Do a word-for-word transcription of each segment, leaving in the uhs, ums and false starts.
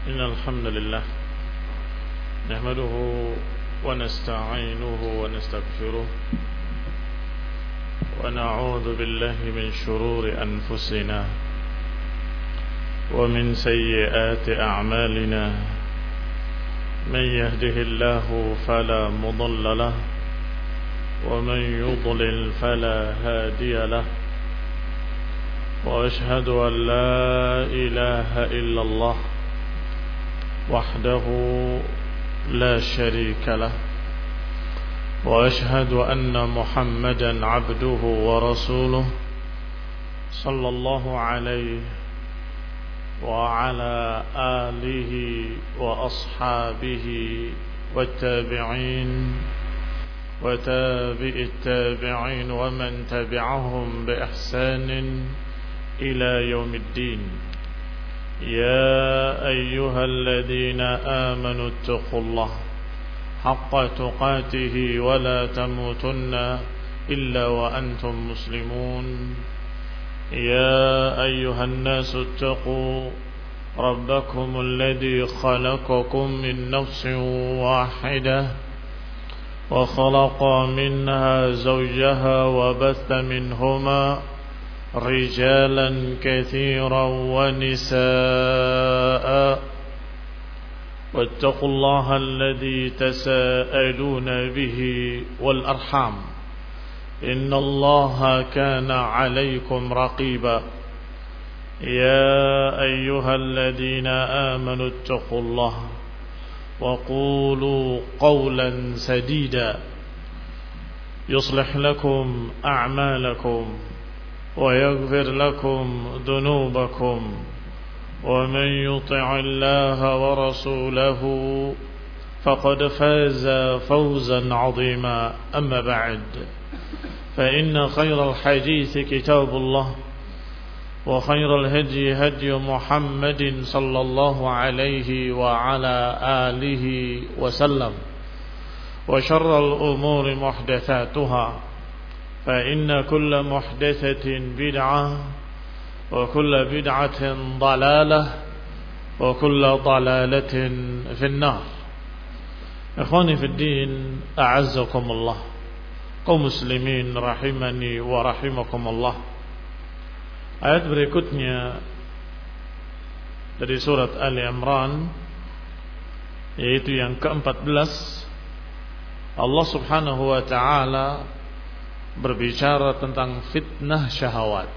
إن الحمد لله نحمده ونستعينه ونستغفره ونعوذ بالله من شرور أنفسنا ومن سيئات أعمالنا من يهده الله فلا مضل له ومن يضلل فلا هادي له وأشهد أن لا إله إلا الله وحده لا شريك له وأشهد أن محمدا عبده ورسوله صلى الله عليه وعلى آله وأصحابه والتابعين وتابع التابعين ومن تبعهم بإحسان إلى يوم الدين. يا أيها الذين آمنوا اتقوا الله حق تقاته ولا تموتن إلا وأنتم مسلمون. يا أيها الناس اتقوا ربكم الذي خلقكم من نفس واحدة وخلق منها زوجها وبث منهما رجالا كثيرا ونساء واتقوا الله الذي تساءلون به والأرحام إن الله كان عليكم رقيبا. يا أيها الذين آمنوا اتقوا الله وقولوا قولا سديدا يصلح لكم أعمالكم ويغفر لكم ذنوبكم ومن يطع الله ورسوله فقد فاز فوزا عظيما. أما بعد فإن خير الحديث كتاب الله وخير الهدي هدي محمد صلى الله عليه وعلى آله وسلم وشر الأمور محدثاتها فإن كل محدثة بدعة وكل بدعة ضلالة وكل ضلالة في النار. إخواني في الدين أعزكم الله kaum muslimin rahimani wa rahimakumullah. Ayat berikutnya dari surat Ali Imran, yaitu yang keempat belas, Allah subhanahu wa ta'ala berbicara tentang fitnah syahwat.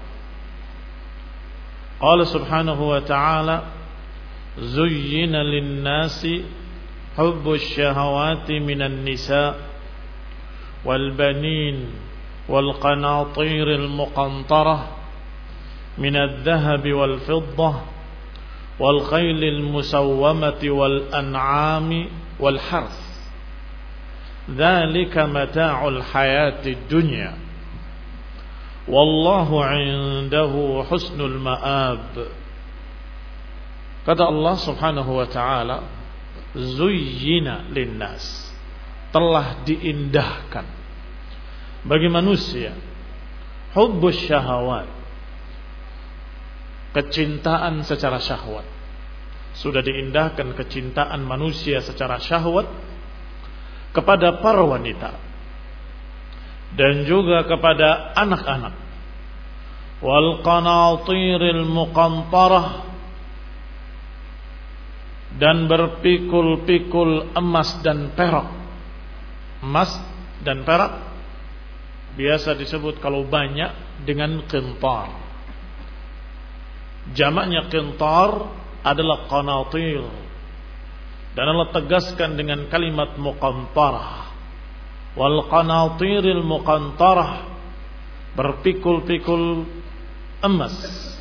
Qala subhanahu wa ta'ala zuyyina lin-nasi hubbus syahawati minan nisa wal banin wal qanatiril muqantarah minadh dhahabi wal fiddah wal khaylil musawwamati wal an'ami wal harth dzalika mata'ul hayatid dunya wallahu 'indahu husnul ma'ab. Kata Allah subhanahu wa ta'ala, zuyyina linnas, telah diindahkan bagi manusia hubbus syahawat, kecintaan secara syahwat. Sudah diindahkan kecintaan manusia secara syahwat kepada para wanita dan juga kepada anak-anak. Wal qanatiril muqantarah, dan berpikul-pikul emas dan perak. Emas dan perak biasa disebut kalau banyak dengan qintar. Jamaknya qintar adalah qanatir, dan Allah tegaskan dengan kalimat muqantarah. Wal qanatiril muqantarah, berpikul-pikul emas.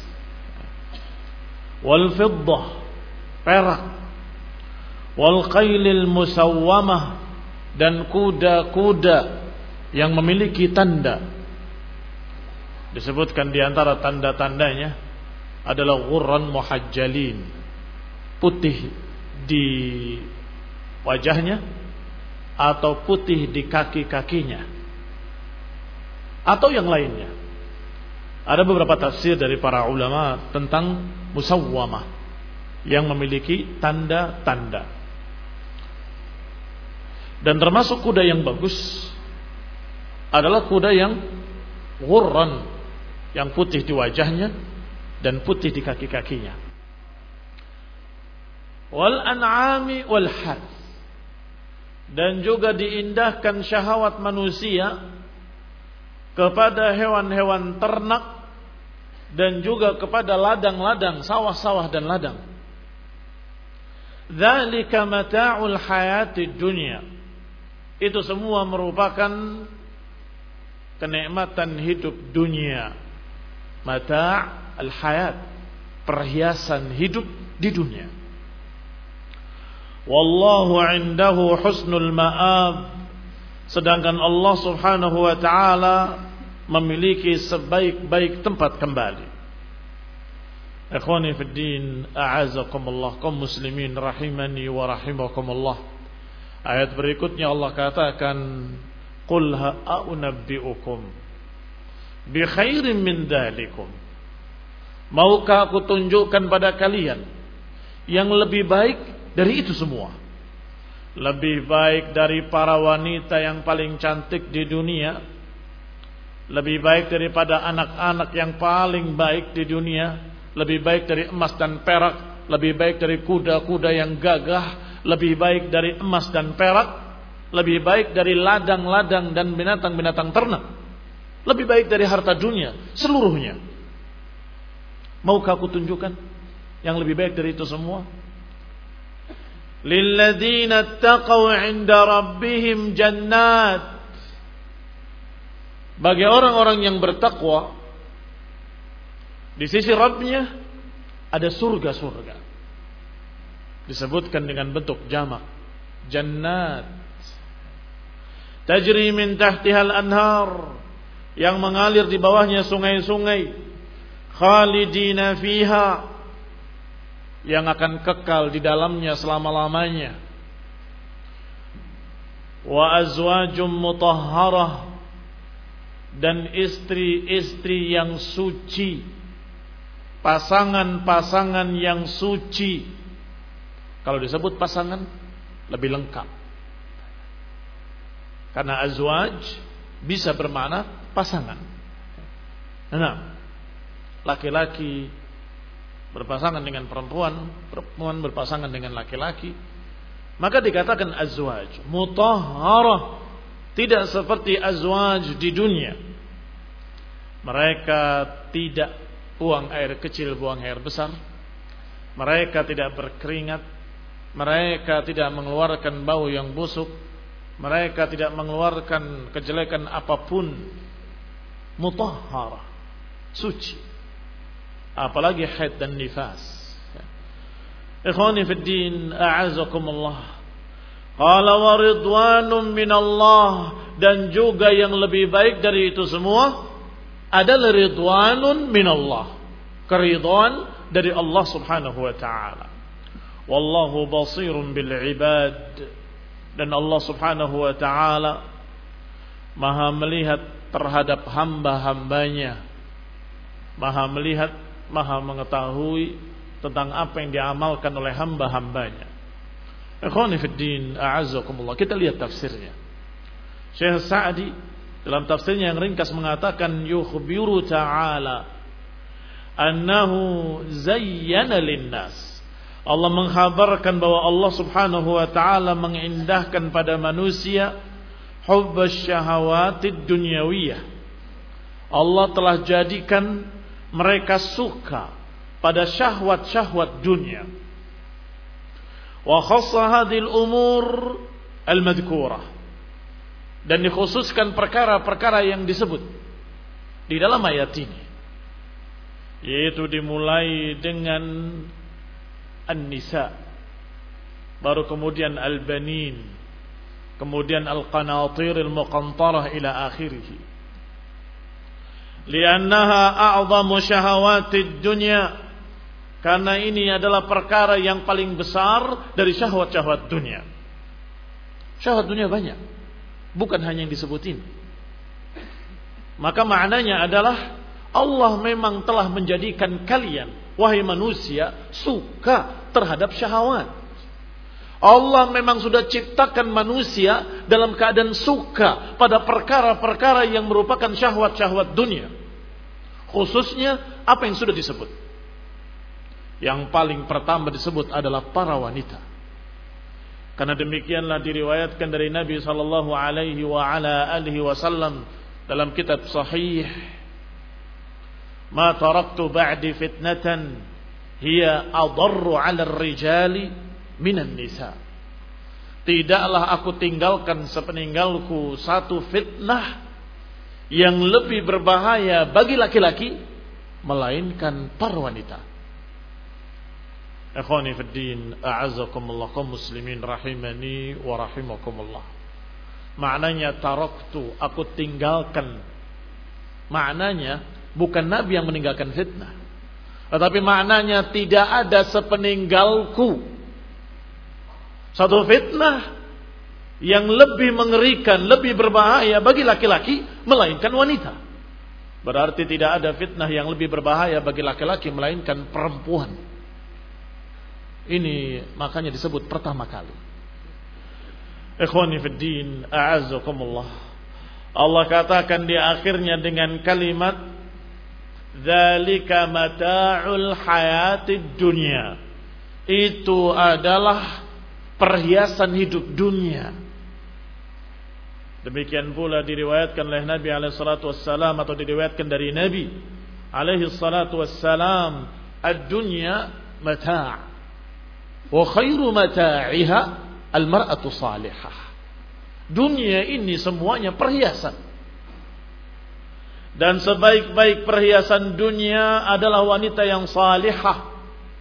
Wal fiddah, perak. Wal khaylil musawwamah, dan kuda-kuda yang memiliki tanda. Disebutkan di antara tanda-tandanya adalah ghurran muhajjalin, putih di wajahnya atau putih di kaki-kakinya atau yang lainnya. Ada beberapa tafsir dari para ulama tentang musawwamah. yang memiliki tanda-tanda. Dan termasuk kuda yang bagus adalah kuda yang ghurran, yang putih di wajahnya dan putih di kaki-kakinya. Wal an'ami wal harth, dan juga diindahkan syahwat manusia kepada hewan-hewan ternak dan juga kepada ladang-ladang, sawah-sawah dan ladang. Dzalika mata'ul hayatid dunya. Itu semua merupakan kenikmatan hidup dunia. Mata' al-hayat, perhiasan hidup di dunia. Wallahu 'indahu husnul ma'ab. Sedangkan Allah Subhanahu wa taala memiliki sebaik-baik tempat kembali. Ikhwani fid din, a'azakumullah, kaum muslimin rahimani wa rahimakumullah. Ayat berikutnya Allah katakan, qul ha'unabbi'ukum bi khairin min dzalikum. Maukah aku tunjukkan pada kalian yang lebih baik dari itu semua? Lebih baik dari para wanita yang paling cantik di dunia, lebih baik daripada anak-anak yang paling baik di dunia, lebih baik dari emas dan perak, lebih baik dari kuda-kuda yang gagah, lebih baik dari emas dan perak, lebih baik dari ladang-ladang dan binatang-binatang ternak, lebih baik dari harta dunia seluruhnya. Maukah aku tunjukkan yang lebih baik dari itu semua? Lilladzina taqaw 'inda rabbihim jannat. Bagi orang-orang yang bertakwa di sisi Rabbnya ada surga-surga. Disebutkan dengan bentuk jamak, jannat. Tajri min tahtihal anhar, yang mengalir di bawahnya sungai-sungai. Khalidina fiha, yang akan kekal di dalamnya selama-lamanya. Wa azwajum mutahharah, dan istri-istri yang suci, pasangan-pasangan yang suci. Kalau disebut pasangan lebih lengkap, karena azwaj bisa bermakna pasangan. Nah, laki-laki berpasangan dengan perempuan, perempuan berpasangan dengan laki-laki, maka dikatakan azwaj mutahharah, tidak seperti azwaj di dunia. Mereka tidak buang air kecil, buang air besar. Mereka tidak berkeringat. Mereka tidak mengeluarkan bau yang busuk. Mereka tidak mengeluarkan kejelekan apapun. Mutahharah, suci. Apalagi haid dan nifas. Ikhwani fid din, a'azakumullah. Qala wa ridwanun minallah, dan juga yang lebih baik dari itu semua adalah ridwanun minallah, keridhaan dari Allah Subhanahu wa taala. Wallahu basirun bil ibad, dan Allah Subhanahu wa taala Maha melihat terhadap hamba-hambanya, Maha melihat, Maha mengetahui tentang apa yang diamalkan oleh hamba-hambanya. Ikhwani fid din, a'azzakumullah. Kita lihat tafsirnya. Syekh Sa'di dalam tafsirnya yang ringkas mengatakan, yukhbiru ta'ala annahu zayyana linnas. Allah mengkhabarkan bahwa Allah Subhanahu wa taala mengindahkan pada manusia hubbas syahawatid dunyawiyah. Allah telah jadikan mereka suka pada syahwat-syahwat dunia. Wa khassa hadhil umur al-madhkurah, dan dikhususkan perkara-perkara yang disebut di dalam ayat ini, yaitu dimulai dengan an-nisa, baru kemudian al-banin, kemudian al-qanatir al-muqantarah ila akhirih. Liannaha a'zamu syahawatid dunya, karena ini adalah perkara yang paling besar dari syahwat-syahwat dunia. Syahwat dunia banyak, bukan hanya yang disebutin. Maka maknanya adalah Allah memang telah menjadikan kalian, wahai manusia, suka terhadap syahwat. Allah memang sudah ciptakan manusia dalam keadaan suka pada perkara-perkara yang merupakan syahwat-syahwat dunia. Khususnya apa yang sudah disebut. Yang paling pertama disebut adalah para wanita. Karena demikianlah diriwayatkan dari Nabi sallallahu alaihi wa ala alihi wasallam dalam kitab sahih, "Ma taraktu ba'di fitnatan hiya adarru 'ala ar-rijali minan nisa." Tidaklah aku tinggalkan sepeninggalku satu fitnah yang lebih berbahaya bagi laki-laki melainkan para wanita. Ikhwani fid din, a'azzakumullah, kaum muslimin rahimani wa rahimakumullah. Maknanya taraktu, aku tinggalkan. Maknanya bukan Nabi yang meninggalkan fitnah, tetapi maknanya tidak ada sepeninggalku satu fitnah yang lebih mengerikan, lebih berbahaya bagi laki-laki melainkan wanita. Berarti tidak ada fitnah yang lebih berbahaya bagi laki-laki melainkan perempuan. Ini makanya disebut pertama kali. Ikhwani fid din, a'azzakumullah. Allah katakan di akhirnya dengan kalimat dzalika mata'ul hayatid dunya. Itu adalah perhiasan hidup dunia. Demikian pula diriwayatkan oleh Nabi alaihi salatu wassalam, atau diriwayatkan dari Nabi alaihi salatu wassalam, ad-dunya mata'. Wa khairu mata'iha al-mar'atu salihah. Dunia ini semuanya perhiasan. Dan sebaik-baik perhiasan dunia adalah wanita yang salihah.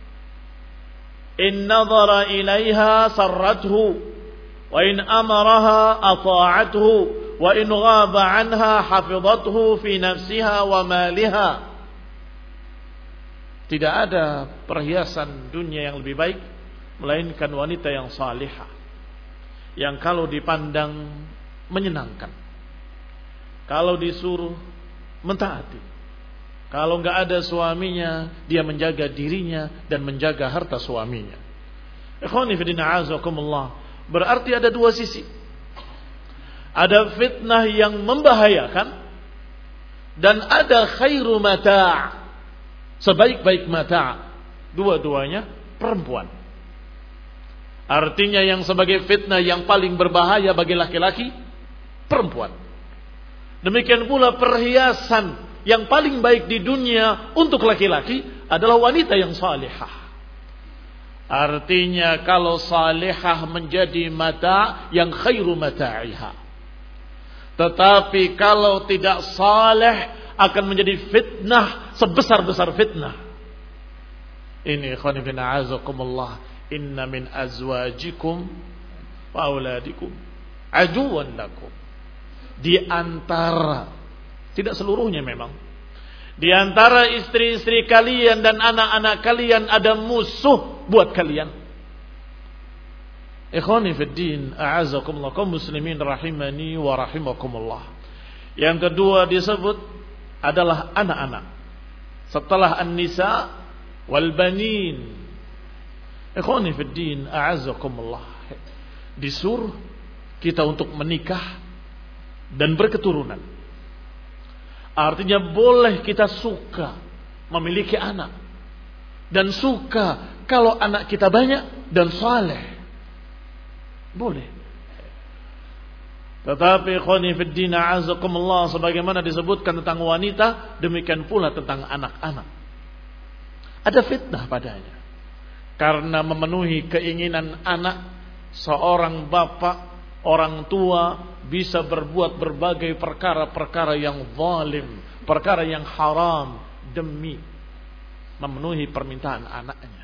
In nadhara ilaiha sarrathu wa in amaraha ata'athu wa in ghaba anha hafizathu fi nafsiha wa maliha. Tidak ada perhiasan dunia yang lebih baik melainkan wanita yang salihah, yang kalau dipandang menyenangkan, kalau disuruh mentaati, kalau enggak ada suaminya dia menjaga dirinya dan menjaga harta suaminya. Ikhwani fillah a'azakumullah. Berarti ada dua sisi. Ada fitnah yang membahayakan dan ada khairu mata', sebaik-baik mata'. Dua-duanya perempuan. Artinya yang sebagai fitnah yang paling berbahaya bagi laki-laki, perempuan. Demikian pula perhiasan yang paling baik di dunia untuk laki-laki adalah wanita yang salihah. Artinya kalau salihah menjadi mata yang khairu mata'iha. Tetapi kalau tidak salih akan menjadi fitnah sebesar-besar fitnah. Ini ikhwan fillah a'azakumullah. Inna min azwajikum wa auladikum aduwwan lakum. Di antara, tidak seluruhnya memang, di antara istri-istri kalian dan anak-anak kalian ada musuh buat kalian. Ikhwani fid din, a'azakumullah, kaum muslimin rahimani wa rahimakumullah. Yang kedua disebut adalah anak-anak. Setelah an-nisa wal banin. Ikhwani fid din, a'azzakumullah. Disuruh kita untuk menikah dan berketurunan. Artinya boleh kita suka memiliki anak dan suka kalau anak kita banyak dan saleh. Boleh. Tetapi ikhwani fid din, a'azzakumullah, sebagaimana disebutkan tentang wanita, demikian pula tentang anak-anak. Ada fitnah padanya. Karena memenuhi keinginan anak, seorang bapak, orang tua bisa berbuat berbagai perkara-perkara yang zalim, perkara yang haram demi memenuhi permintaan anaknya.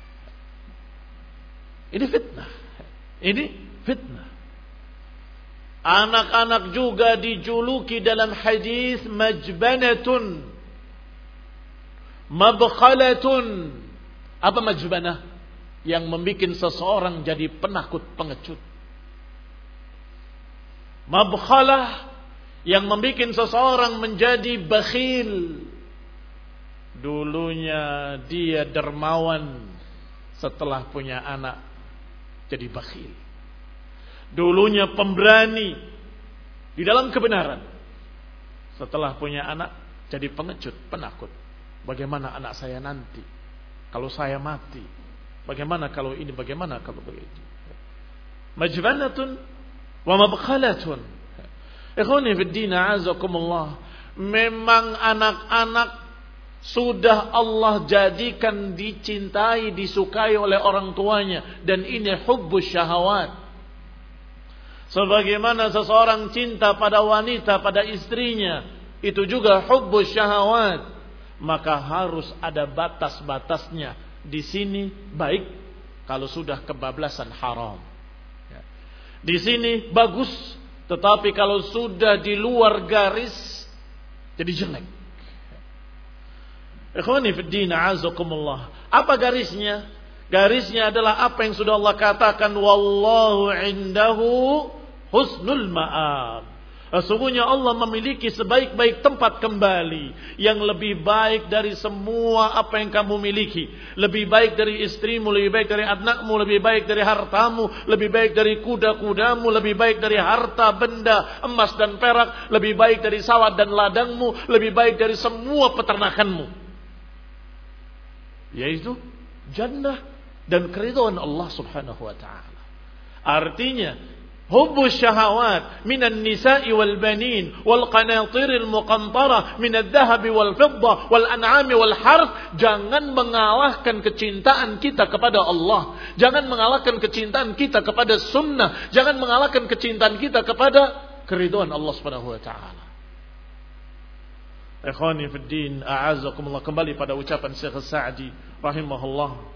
Ini fitnah. Ini fitnah. Anak-anak juga dijuluki dalam hadis majbanatun, mabkhalatun. Apa majbanah? Yang membuat seseorang jadi penakut, pengecut. Mabkhalah yang membuat seseorang menjadi bakhil Dulunya dia dermawan, setelah punya anak jadi bakhil. Dulunya pemberani di dalam kebenaran, setelah punya anak jadi pengecut, penakut. Bagaimana anak saya nanti kalau saya mati? Bagaimana kalau ini? Bagaimana kalau begitu? Majbanatun wa mabkhalatun. Ikhwani fid din, a'azakumullah. Memang anak-anak sudah Allah jadikan dicintai, disukai oleh orang tuanya, dan ini hubbus syahawat. Sebagaimana seseorang cinta pada wanita, pada istrinya, itu juga hubbus syahawat. Maka harus ada batas-batasnya. Di sini baik kalau sudah kebablasan haram. Di sini bagus, tetapi kalau sudah di luar garis jadi jelek. Ikhwani fid din, a'azakumullah. Apa garisnya? Garisnya adalah apa yang sudah Allah katakan, wallahu indahu husnul ma'ab. Sesungguhnya Allah memiliki sebaik-baik tempat kembali, yang lebih baik dari semua apa yang kamu miliki. Lebih baik dari istrimu, lebih baik dari anakmu, lebih baik dari hartamu, lebih baik dari kuda-kudamu, lebih baik dari harta benda emas dan perak, lebih baik dari sawah dan ladangmu, lebih baik dari semua peternakanmu, yaitu jannah dan keridhaan Allah Subhanahu wa taala. Artinya hubbus syahawat minan nisa'i wal banin wal qanatiril muqantarah minadh dhahabi wal fiddah wal an'ami wal harth, jangan mengalahkan kecintaan kita kepada Allah, jangan mengalahkan kecintaan kita kepada sunnah, jangan mengalahkan kecintaan kita kepada keridhaan Allah Subhanahu wa taala. Ikhwani fid din, a'azakumullah. Kembali pada ucapan Syekh Sa'di rahimahullah.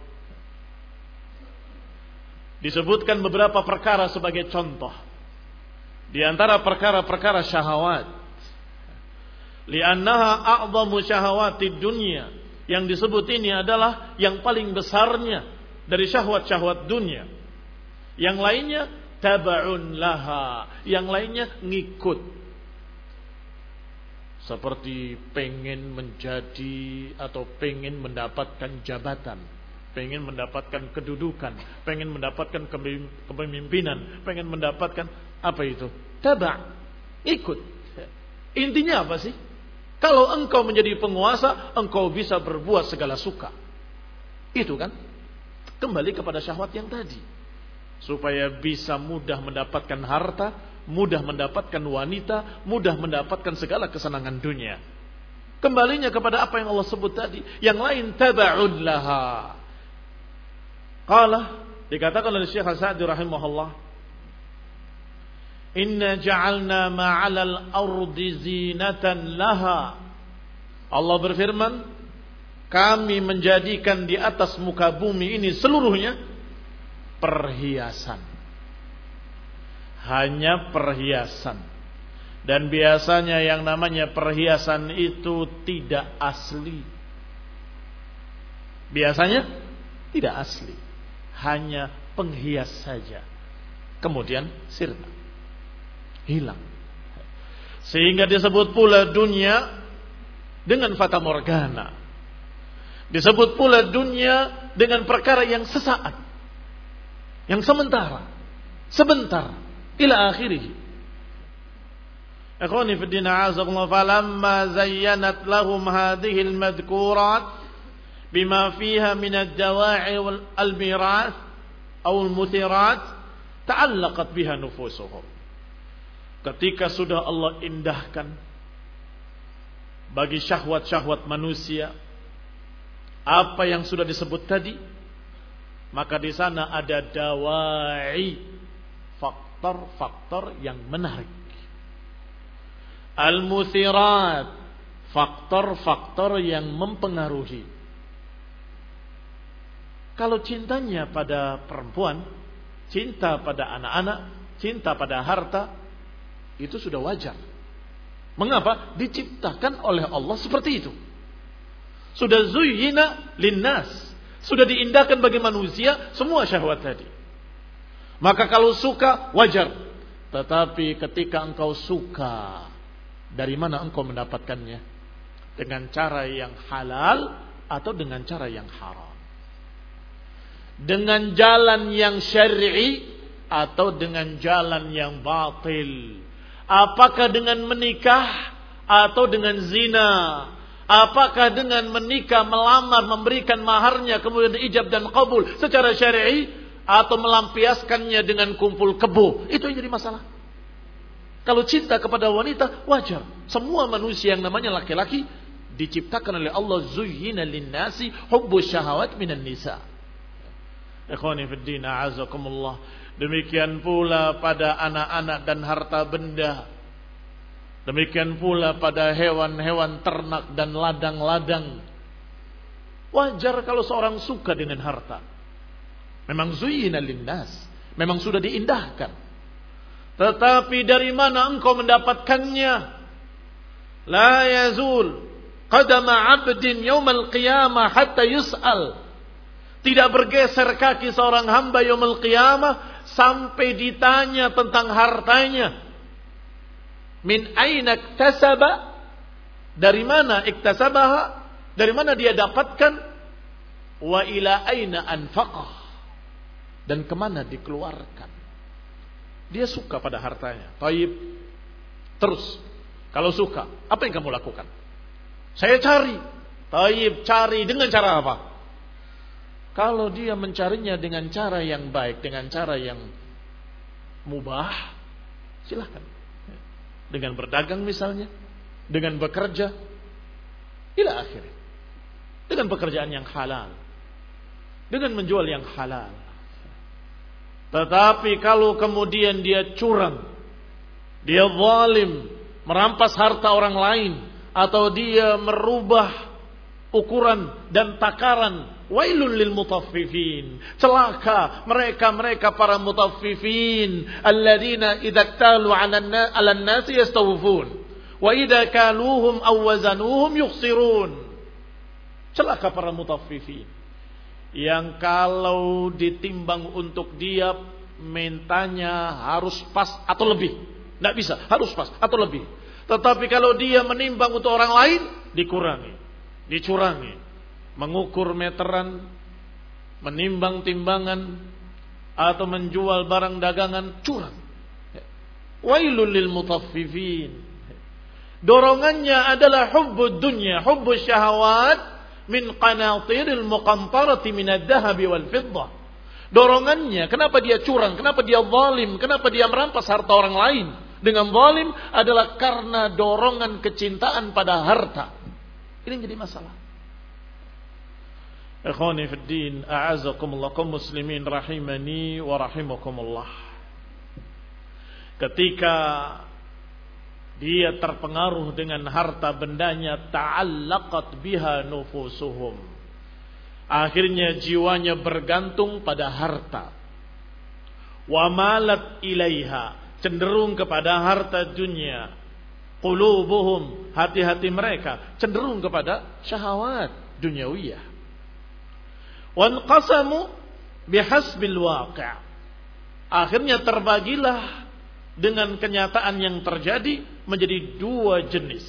Disebutkan beberapa perkara sebagai contoh. Di antara perkara-perkara syahwat, li'annaha a'zamu syahawatid dunya. Yang disebut ini adalah yang paling besarnya dari syahwat-syahwat dunia. Yang lainnya taba'un laha, yang lainnya ngikut. Seperti pengen menjadi atau pengen mendapatkan jabatan, pengen mendapatkan kedudukan, pengen mendapatkan kepemimpinan, pengen mendapatkan apa itu? Taba', ikut. Intinya apa sih? Kalau engkau menjadi penguasa, engkau bisa berbuat segala suka. Itu kan? Kembali kepada syahwat yang tadi. Supaya bisa mudah mendapatkan harta, mudah mendapatkan wanita, mudah mendapatkan segala kesenangan dunia. Kembalinya kepada apa yang Allah sebut tadi. Yang lain taba'un laha. Qala, dikatakan oleh Syekh Sa'di rahimahullah, inna ja'alna ma'alal ardi zinatan laha. Allah berfirman, kami menjadikan di atas muka bumi ini seluruhnya perhiasan. Hanya perhiasan. Dan biasanya yang namanya perhiasan itu tidak asli. Biasanya tidak asli, hanya penghias saja. Kemudian sirna, hilang. Sehingga disebut pula dunia dengan fata morgana. Disebut pula dunia dengan perkara yang sesaat, yang sementara, sebentar, ila akhirih. Ikhwani fi din, a'azakumullah. Falamma zayyanat lahum hadhihi al-madhkurat bima fiha min ad-dawa'i wal al-mirath aw al-muthirat ta'allaqat biha nufusuhum. Ketika sudah Allah indahkan bagi syahwat-syahwat manusia apa yang sudah disebut tadi, maka di sana ada dawa'i, faktor-faktor yang menarik. Al-muthirat, faktor-faktor yang mempengaruhi. Kalau cintanya pada perempuan, cinta pada anak-anak, cinta pada harta, itu sudah wajar. Mengapa? Diciptakan oleh Allah seperti itu. Sudah zuyyina linnas, sudah diindahkan bagi manusia semua syahwat tadi. Maka kalau suka wajar. Tetapi ketika engkau suka, dari mana engkau mendapatkannya? Dengan cara yang halal atau dengan cara yang haram. Dengan jalan yang syar'i atau dengan jalan yang batil. Apakah dengan menikah atau dengan zina? Apakah dengan menikah, melamar, memberikan maharnya, kemudian ijab dan qabul secara syar'i, atau melampiaskannya dengan kumpul kebo? Itu yang jadi masalah. Kalau cinta kepada wanita, wajar. Semua manusia yang namanya laki-laki diciptakan oleh Allah, zuyyina lin-nasi hubbus syahawat minan nisa. Ikhwani fid din, a'azakumullah. Demikian pula pada anak-anak dan harta benda. Demikian pula pada hewan-hewan ternak dan ladang-ladang. Wajar kalau seorang suka dengan harta. Memang zuyyina lin-nas, memang sudah diindahkan. Tetapi dari mana engkau mendapatkannya? La yazul qadama 'abdin yaumal qiyamah hatta yus'al. Tidak bergeser kaki seorang hamba yaumul qiyamah sampai ditanya tentang hartanya. Min aina iktasaba? Dari mana iktasabaha? Dari mana dia dapatkan? Wa ila aina anfaqah? Dan kemana dikeluarkan? Dia suka pada hartanya. Taib. Terus, kalau suka, apa yang kamu lakukan? Saya cari. Taib, cari dengan cara apa? Kalau dia mencarinya dengan cara yang baik, dengan cara yang mubah, silahkan. Dengan berdagang misalnya, dengan bekerja, ila akhirnya. Dengan pekerjaan yang halal, dengan menjual yang halal. Tetapi kalau kemudian dia curang, dia zalim, merampas harta orang lain, atau dia merubah ukuran dan takaran, wailul lil mutaffifin, celaka mereka-mereka para mutaffifin, alladzina idza talu 'alan nasi yastawfun wa idza kaluhum aw wazanuhum yukhsirun. Celaka para mutaffifin yang kalau ditimbang untuk dia mintanya harus pas atau lebih. Tidak bisa, harus pas atau lebih. Tetapi kalau dia menimbang untuk orang lain, dikurangi, dicurangi. Mengukur meteran, menimbang timbangan, atau menjual barang dagangan, curang. Wailul lil mutaffifin. Dorongannya adalah hubbud dunya, hubbus syahawat min qanatiril muqantarati minad dhahabi wal fiddah. Dorongannya, kenapa dia curang, kenapa dia zalim, kenapa dia merampas harta orang lain dengan zalim, adalah karena dorongan kecintaan pada harta. Ini yang jadi masalah. Ikhwani fid din, a'azakumullah, kaum muslimin rahimani wa rahimakumullah. Ketika dia terpengaruh dengan harta bendanya, ta'allaqat biha nufusuhum. Akhirnya jiwanya bergantung pada harta. Wa malat ilaiha, cenderung kepada harta dunia. Qulubuhum, hati-hati mereka cenderung kepada syahwat duniawiyah. Wanqasamu bihasbil waqi'. Akhirnya terbagilah dengan kenyataan yang terjadi menjadi dua jenis.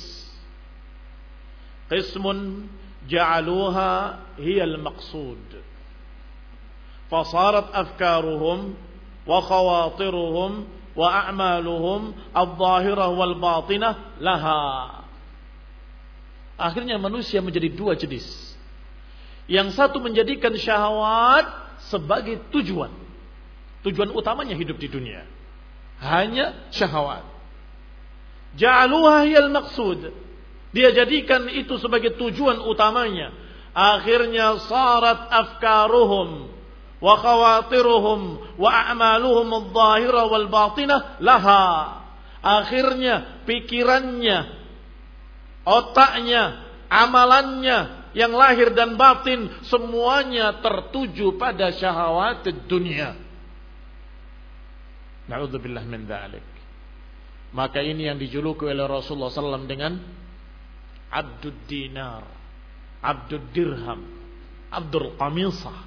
Qismun ja'aluha hiyal maqsud. Fasarat afkaruhum wa khawatiruhum wa a'maluhum adh-dhahirah wal batinah laha. Akhirnya manusia menjadi dua jenis. Yang satu menjadikan syahwat sebagai tujuan. Tujuan utamanya hidup di dunia hanya syahwat. Ja'aluha hiyal maqsud. Dia jadikan itu sebagai tujuan utamanya. Akhirnya sarat afkaruhum wa khawatiruhum wa a'maluhum adh-dhahirah wal batinah laha. Akhirnya pikirannya, otaknya, amalannya yang lahir dan batin semuanya tertuju pada syahwat dunia. Na'udzubillah min dzalik. Maka ini yang dijuluki oleh Rasulullah sallallahu alaihi wasallam dengan Abdud Dinar, Abdud Dirham, Abdul Qamisah.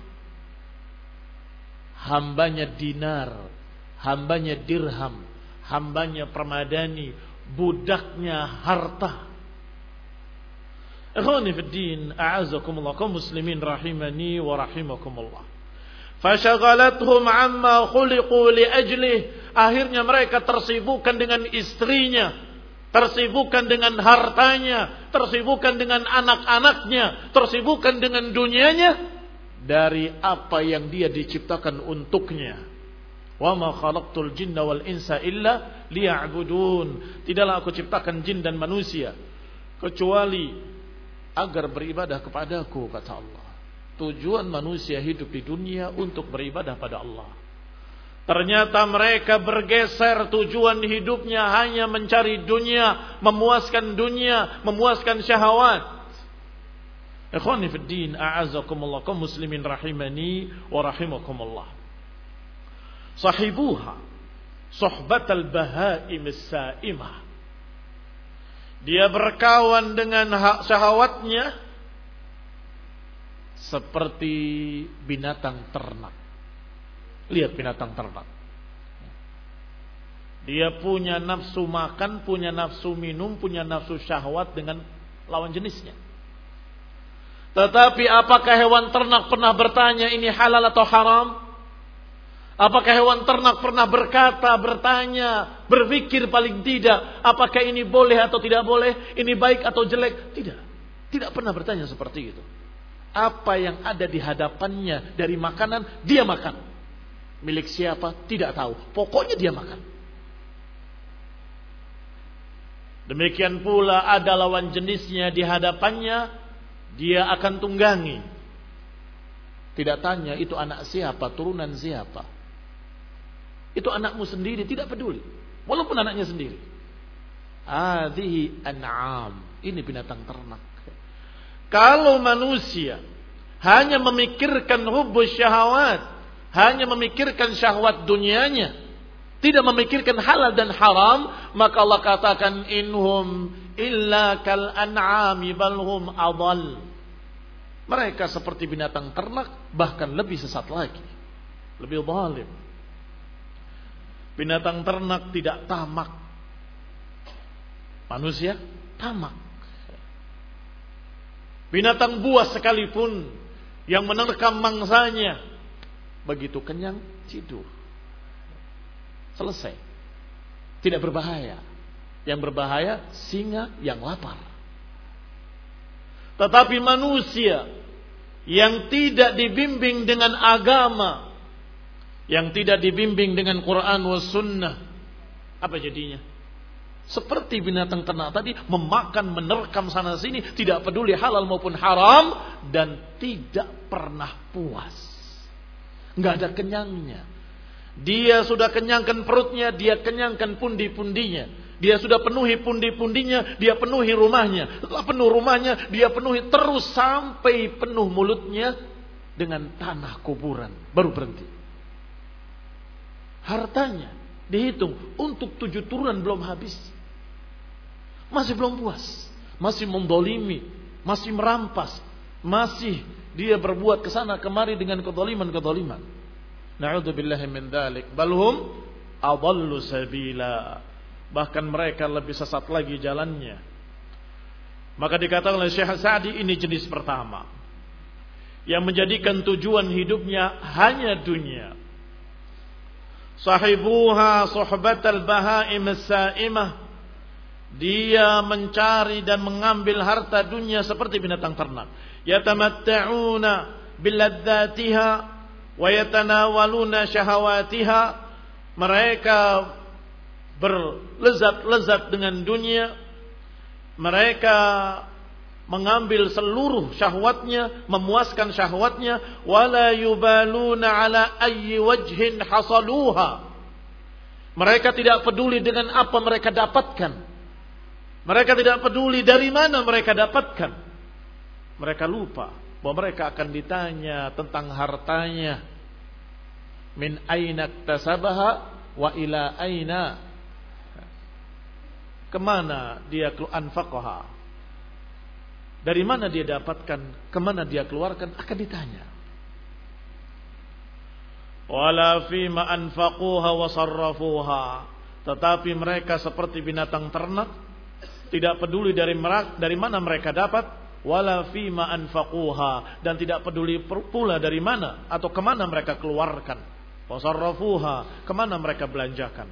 Hambanya dinar, hambanya dirham, hambanya permadani, budaknya harta. Ikhwani fid din, a'azakumullah, kaum muslimin rahimani wa rahimakumullah. Fashagalathum amma khuliqu li ajlih. Akhirnya mereka tersibukkan dengan istrinya, tersibukkan dengan hartanya, tersibukkan dengan anak-anaknya, tersibukkan dengan dunianya dari apa yang dia diciptakan untuknya. Wa ma khalaqtul jinna wal insa illa liya'budun. Tidaklah aku ciptakan jin dan manusia kecuali agar beribadah kepadaku, kata Allah. Tujuan manusia hidup di dunia untuk beribadah pada Allah. Ternyata mereka bergeser, tujuan hidupnya hanya mencari dunia, memuaskan dunia, memuaskan syahwat. Ikhwani fid din, a'azakumullah, kaum muslimin rahimani wa rahimakumullah. Sahibuha suhbatal bahaim as-sa'imah. Dia berkawan dengan hak syahwatnya seperti binatang ternak. Lihat binatang ternak. Dia punya nafsu makan, punya nafsu minum, punya nafsu syahwat dengan lawan jenisnya. Tetapi apakah hewan ternak pernah bertanya ini halal atau haram? Apakah hewan ternak pernah berkata, bertanya, berpikir paling tidak, apakah ini boleh atau tidak boleh, ini baik atau jelek? Tidak. Tidak pernah bertanya seperti itu. Apa yang ada di hadapannya dari makanan, dia makan. Milik siapa? Tidak tahu. Pokoknya dia makan. Demikian pula ada lawan jenisnya di hadapannya, dia akan tunggangi. Tidak tanya itu anak siapa, turunan siapa. Itu anakmu sendiri, tidak peduli. Walaupun anaknya sendiri. Hadhihi an'am. Ini binatang ternak. Kalau manusia hanya memikirkan hubbus syahwat, hanya memikirkan syahwat dunianya, tidak memikirkan halal dan haram, maka Allah katakan inhum illa kal an'ami balhum adall. Mereka seperti binatang ternak, bahkan lebih sesat lagi, lebih zalim. Binatang ternak tidak tamak. Manusia tamak. Binatang buas sekalipun yang menerkam mangsanya, begitu kenyang tidur. Selesai. Tidak berbahaya. Yang berbahaya singa yang lapar. Tetapi manusia yang tidak dibimbing dengan agama, yang tidak dibimbing dengan Quran was sunnah, apa jadinya? Seperti binatang ternak tadi, memakan, menerkam sana sini, tidak peduli halal maupun haram, dan tidak pernah puas. Nggak ada kenyangnya. Dia sudah kenyangkan perutnya, dia kenyangkan pundi-pundinya. Dia sudah penuhi pundi-pundinya, dia penuhi rumahnya. Setelah penuh rumahnya, dia penuhi terus sampai penuh mulutnya dengan tanah kuburan. Baru berhenti. Hartanya dihitung untuk tujuh turunan belum habis. Masih belum puas. Masih mendolimi. Masih merampas. Masih dia berbuat kesana kemari dengan kedoliman-kedoliman. Na'udzubillahi min dzalik. Balhum adallu sabila. Bahkan mereka lebih sesat lagi jalannya. Maka dikatakan oleh Syekh Sa'di, ini jenis pertama yang menjadikan tujuan hidupnya hanya dunia. Sahibuha suhbatal bahaim as-sa'imah. Dia mencari dan mengambil harta dunia seperti binatang ternak. Yatamatta'una biladzatiha wa yatanawaluna syahawatiha. Mereka berlezat-lezat dengan dunia. Mereka mengambil seluruh syahwatnya, memuaskan syahwatnya, wala yubaluna ala ayyi wajhin hasaluha. Mereka tidak peduli dengan apa mereka dapatkan. Mereka tidak peduli dari mana mereka dapatkan. Mereka lupa bahwa mereka akan ditanya tentang hartanya. Min aina iktasabaha wa ila aina. Kemana dia anfaqaha? Dari mana dia dapatkan, kemana dia keluarkan, akan ditanya. Wala fima anfaquha wa sarrafuha. Tetapi mereka seperti binatang ternak, tidak peduli dari merak, dari mana mereka dapat wala fima anfaquha, dan tidak peduli pula dari mana atau kemana mereka keluarkan, wasarrafuha, kemana mereka belanjakan.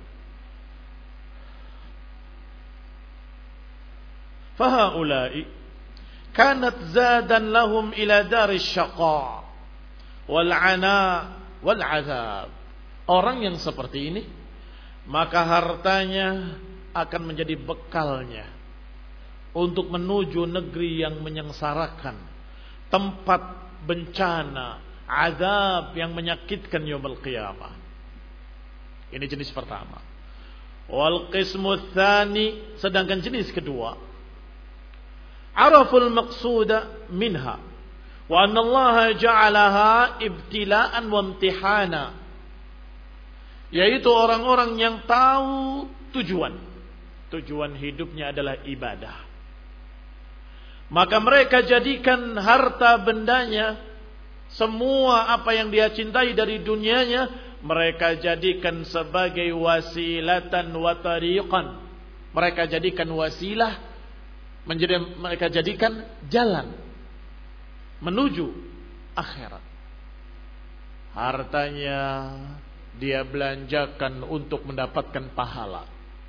Fahaulai kanat zadan lahum ila daris syaqa wal ana wal azab. Orang yang seperti ini, maka hartanya akan menjadi bekalnya untuk menuju negeri yang menyengsarakan, tempat bencana, azab yang menyakitkan yaumul qiyamah. Ini jenis pertama. Wal qismu tsani, sedangkan jenis kedua, araful maqsuda minha wa anna Allah ja'alaha ibtila'an wa imtihana, yaitu orang-orang yang tahu tujuan tujuan hidupnya adalah ibadah, maka mereka jadikan harta bendanya, semua apa yang dia cintai dari dunianya, mereka jadikan sebagai wasilatan wa tariqan. Mereka jadikan wasilah, menjadi mereka jadikan jalan menuju akhirat. Hartanya dia belanjakan untuk mendapatkan pahala.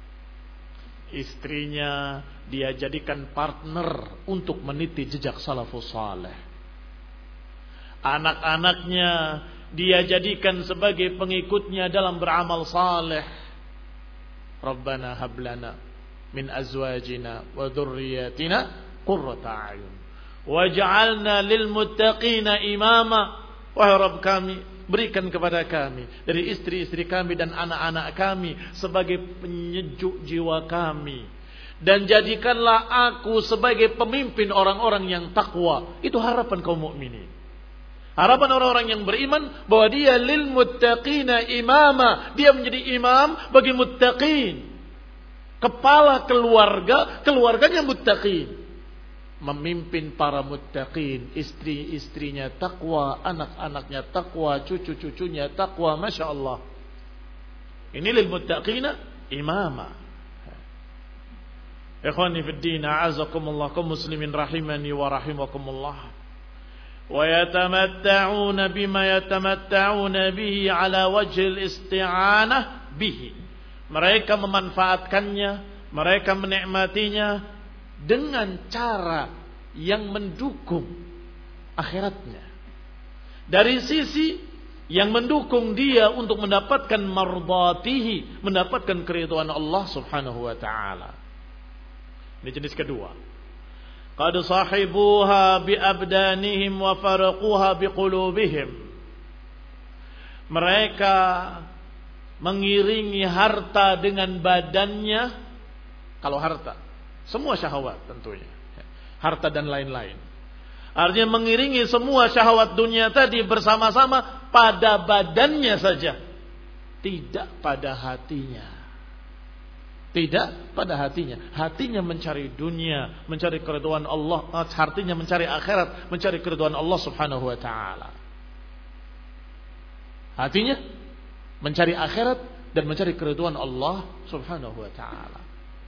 Istrinya dia jadikan partner untuk meniti jejak salafus saleh. Anak-anaknya dia jadikan sebagai pengikutnya dalam beramal saleh. Rabbana hablana min azwajina wa dhurriyyatina qurrata a'yun waj'alna lil muttaqina imama. Wahai Rabb kami, berikan kepada kami dari istri-istri kami dan anak-anak kami sebagai penyejuk jiwa kami, dan jadikanlah aku sebagai pemimpin orang-orang yang takwa. Itu harapan kaum mukminin. Harapan orang-orang yang beriman bahwa dia lil muttaqina imama, dia menjadi imam bagi muttaqin. Kepala keluarga, keluarganya muttaqin. Memimpin para muttaqin, istri-istrinya takwa, anak-anaknya takwa, cucu-cucunya takwa, Masya Allah. Ini lil muttaqina imama. Ikhwani fid din, a'azakumullah, kaum muslimin rahimani wa rahimakumullah. Wa yatamatta'una bima yatamatta'una bihi ala wajhil isti'anah bihi. Mereka memanfaatkannya, mereka menikmatinya dengan cara yang mendukung akhiratnya, dari sisi yang mendukung dia untuk mendapatkan mardatihi, mendapatkan keridhaan Allah subhanahu wa ta'ala. Ini jenis kedua. Qad sahibuha bi abdanihim wa faraquha bi qulubihim. Mereka mengiringi harta dengan badannya. Kalau harta, semua syahwat tentunya, harta dan lain-lain. Artinya mengiringi semua syahwat dunia tadi bersama-sama pada badannya saja, tidak pada hatinya. Tidak pada hatinya. Hatinya mencari dunia, mencari keridhaan Allah, hatinya mencari akhirat, mencari keridhaan Allah subhanahu wa ta'ala. Hatinya mencari akhirat dan mencari keridhaan Allah subhanahu wa ta'ala.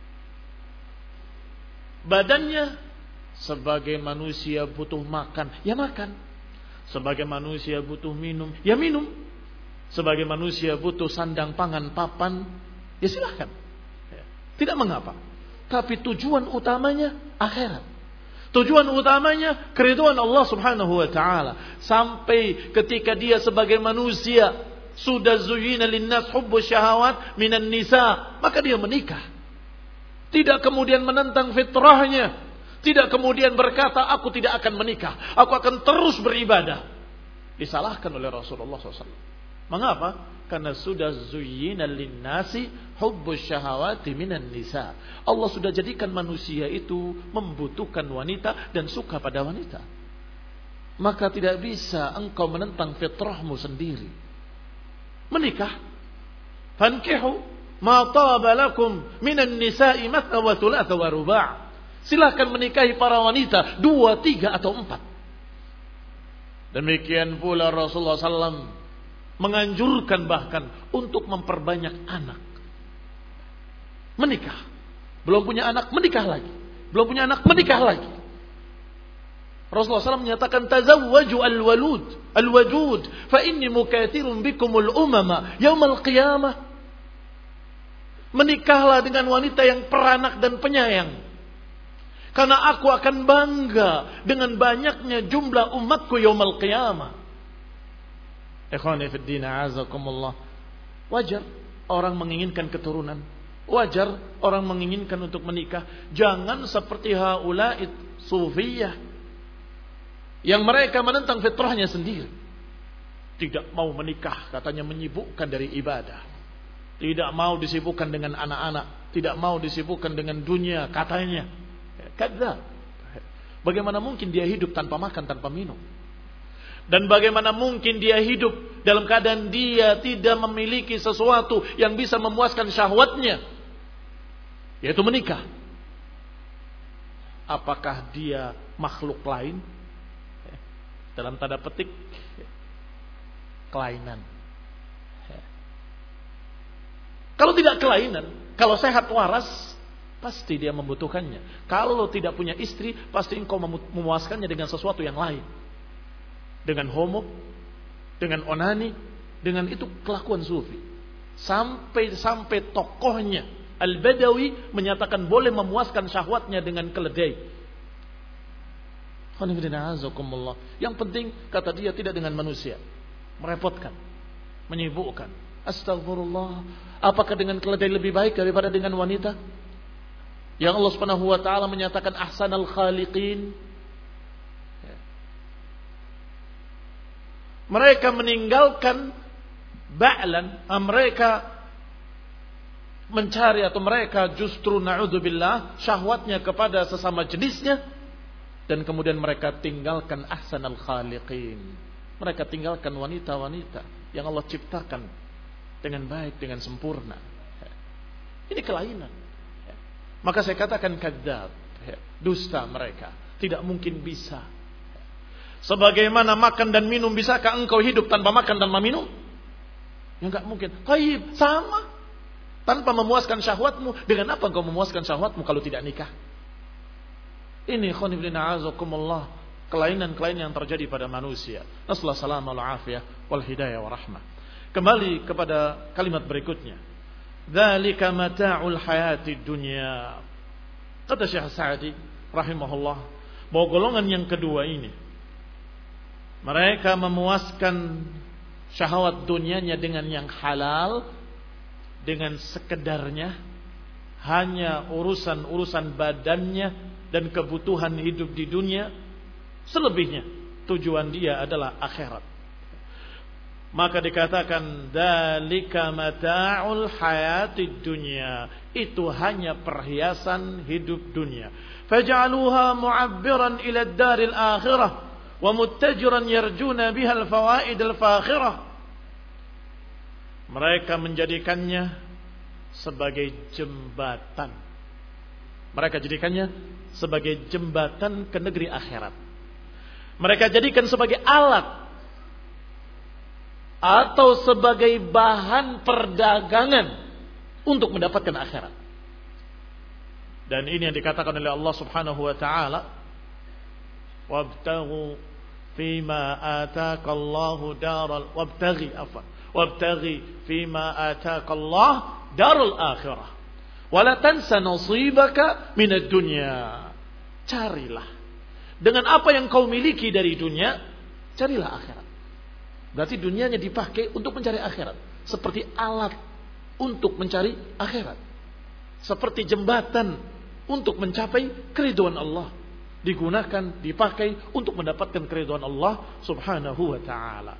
Badannya, sebagai manusia butuh makan, ya makan. Sebagai manusia butuh minum, ya minum. Sebagai manusia butuh sandang pangan papan, ya silahkan, tidak mengapa. Tapi tujuan utamanya akhirat. Tujuan utamanya keridhaan Allah subhanahu wa ta'ala. Sampai ketika dia sebagai manusia sudah zuyyina linnas hubbu syahawat minan nisa, maka dia menikah. Tidak kemudian menentang fitrahnya. Tidak kemudian berkata, aku tidak akan menikah, aku akan terus beribadah. Disalahkan oleh Rasulullah shallallahu alaihi wasallam. Mengapa? Karena sudah zuyyina linnasi hubbus syahawati minan nisa. Allah sudah jadikan manusia itu membutuhkan wanita dan suka pada wanita. Maka tidak bisa engkau menentang fitrahmu sendiri. Menikah. Fankihu ma taba lakum minan nisa'i matna wa thulatha wa ruba'. Silakan menikahi para wanita dua, tiga atau empat. Demikian pula Rasulullah sallallahu alaihi wasallam menganjurkan bahkan untuk memperbanyak anak. Menikah. Belum punya anak, menikah lagi. Belum punya anak, menikah lagi. Rasulullah shallallahu alaihi wasallam menyatakan tazawwaju al-walud al-wadud fa inni mukathirun bikumul umama yaumal qiyamah. Menikahlah dengan wanita yang peranak dan penyayang, karena aku akan bangga dengan banyaknya jumlah umatku yaumal qiyamah. Ikhwani fid din, a'azakumullah. Wajar orang menginginkan keturunan, wajar orang menginginkan untuk menikah. Jangan seperti haula'id sufiyah yang mereka menentang fitrahnya sendiri. Tidak mau menikah, katanya menyibukkan dari ibadah. Tidak mau disibukkan dengan anak-anak, tidak mau disibukkan dengan dunia, katanya. Kadzab. Bagaimana mungkin dia hidup tanpa makan, tanpa minum? Dan bagaimana mungkin dia hidup dalam keadaan dia tidak memiliki sesuatu yang bisa memuaskan syahwatnya, yaitu menikah? Apakah dia makhluk lain? Dalam tanda petik kelainan. Kalau tidak kelainan, kalau sehat waras, pasti dia membutuhkannya. Kalau tidak punya istri, pasti engkau memuaskannya dengan sesuatu yang lain. Dengan homo, dengan onani, dengan itu kelakuan sufi. Sampai sampai tokohnya Al-Badawi menyatakan boleh memuaskan syahwatnya dengan keledai. Yang penting, kata dia, tidak dengan manusia, merepotkan, menyibukkan. Astagfirullah, apakah dengan keledai lebih baik daripada dengan wanita yang Allah Subhanahu wa taala menyatakan ahsanal khaliqin? Mereka meninggalkan ba'lan, mereka mencari atau mereka justru na'udzubillah syahwatnya kepada sesama jenisnya. Dan kemudian mereka tinggalkan ahsanal khaliqin. Mereka tinggalkan wanita-wanita yang Allah ciptakan dengan baik, dengan sempurna. Ini kelainan. Maka saya katakan kadzab, dusta mereka. Tidak mungkin bisa. Sebagaimana makan dan minum, bisakah engkau hidup tanpa makan dan minum? Ya enggak mungkin. Taib, sama. Tanpa memuaskan syahwatmu, dengan apa engkau memuaskan syahwatmu kalau tidak nikah? Ini khonibina azakumullah, kelainan-kelainan yang terjadi pada manusia. Nasallahu salamah wal afiyah wal hidayah wa rahmah. Kembali kepada kalimat berikutnya. Dzalika mata'ul hayatid dunya. Kata Syekh Sa'di rahimahullah, bahwa golongan yang kedua ini, mereka memuaskan syahwat dunianya dengan yang halal, dengan sekedarnya, hanya urusan-urusan badannya dan kebutuhan hidup di dunia. Selebihnya tujuan dia adalah akhirat. Maka dikatakan dzalika mata'ul hayatid dunya, itu hanya perhiasan hidup dunia. Faj'aluha mu'abbiran ila ad-daril akhirah wa muttajiran yarjuna biha al-fawaid al-fakhirah. Mereka menjadikannya sebagai jembatan. Mereka jadikannya sebagai jembatan ke negeri akhirat. Mereka jadikan sebagai alat atau sebagai bahan perdagangan untuk mendapatkan akhirat. Dan ini yang dikatakan oleh Allah Subhanahu wa taala, wabtaghu fima ataakallahu daral wabtaghi afan wabtaghi fima ataakallahu darul akhirah wala tansa nasibaka minad dunya. Carilah dengan apa yang kau miliki dari dunia, carilah akhirat. Berarti dunianya dipakai untuk mencari akhirat, seperti alat untuk mencari akhirat, seperti jembatan untuk mencapai keridhaan Allah, digunakan, dipakai untuk mendapatkan keridhaan Allah Subhanahu wa taala.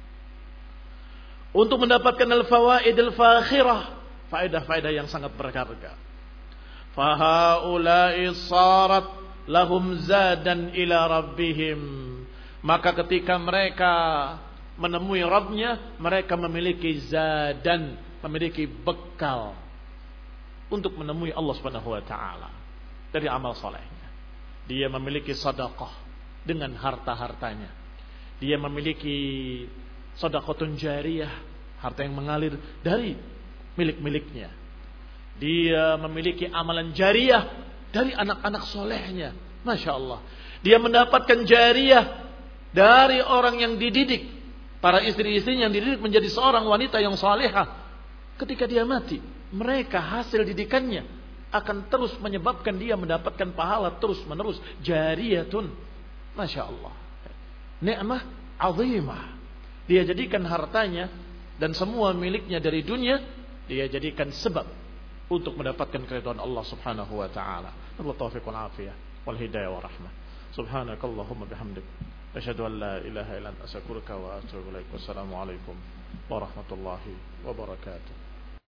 Untuk mendapatkan al-fawaid al-fakhirah, faedah-faedah yang sangat berharga. Fahaula'i sarat lahum zadan ila rabbihim. Maka ketika mereka menemui Rabbnya, mereka memiliki zadan, memiliki bekal untuk menemui Allah Subhanahu wa taala dari amal salehnya. Dia memiliki sedekah dengan harta-hartanya. Dia memiliki sedekahun jariyah, harta yang mengalir dari milik-miliknya. Dia memiliki amalan jariyah dari anak-anak solehnya. Masya Allah. Dia mendapatkan jariyah dari orang yang dididik, para istri-istrinya yang dididik menjadi seorang wanita yang salihah. Ketika dia mati, mereka hasil didikannya akan terus menyebabkan dia mendapatkan pahala terus menerus. Jariyatun, masya Allah, nikmah azimah. Dia jadikan hartanya dan semua miliknya dari dunia, dia jadikan sebab untuk mendapatkan keridhaan Allah Subhanahu wa taala. Allah taufiq wal afiyah wal hidayah wa rahmah. Subhanakallahumma bihamdik asyhadu an la ilaha illa anta astaghfiruka wa atubu ilaik. Wassalamu alaikum warahmatullahi wabarakatuh.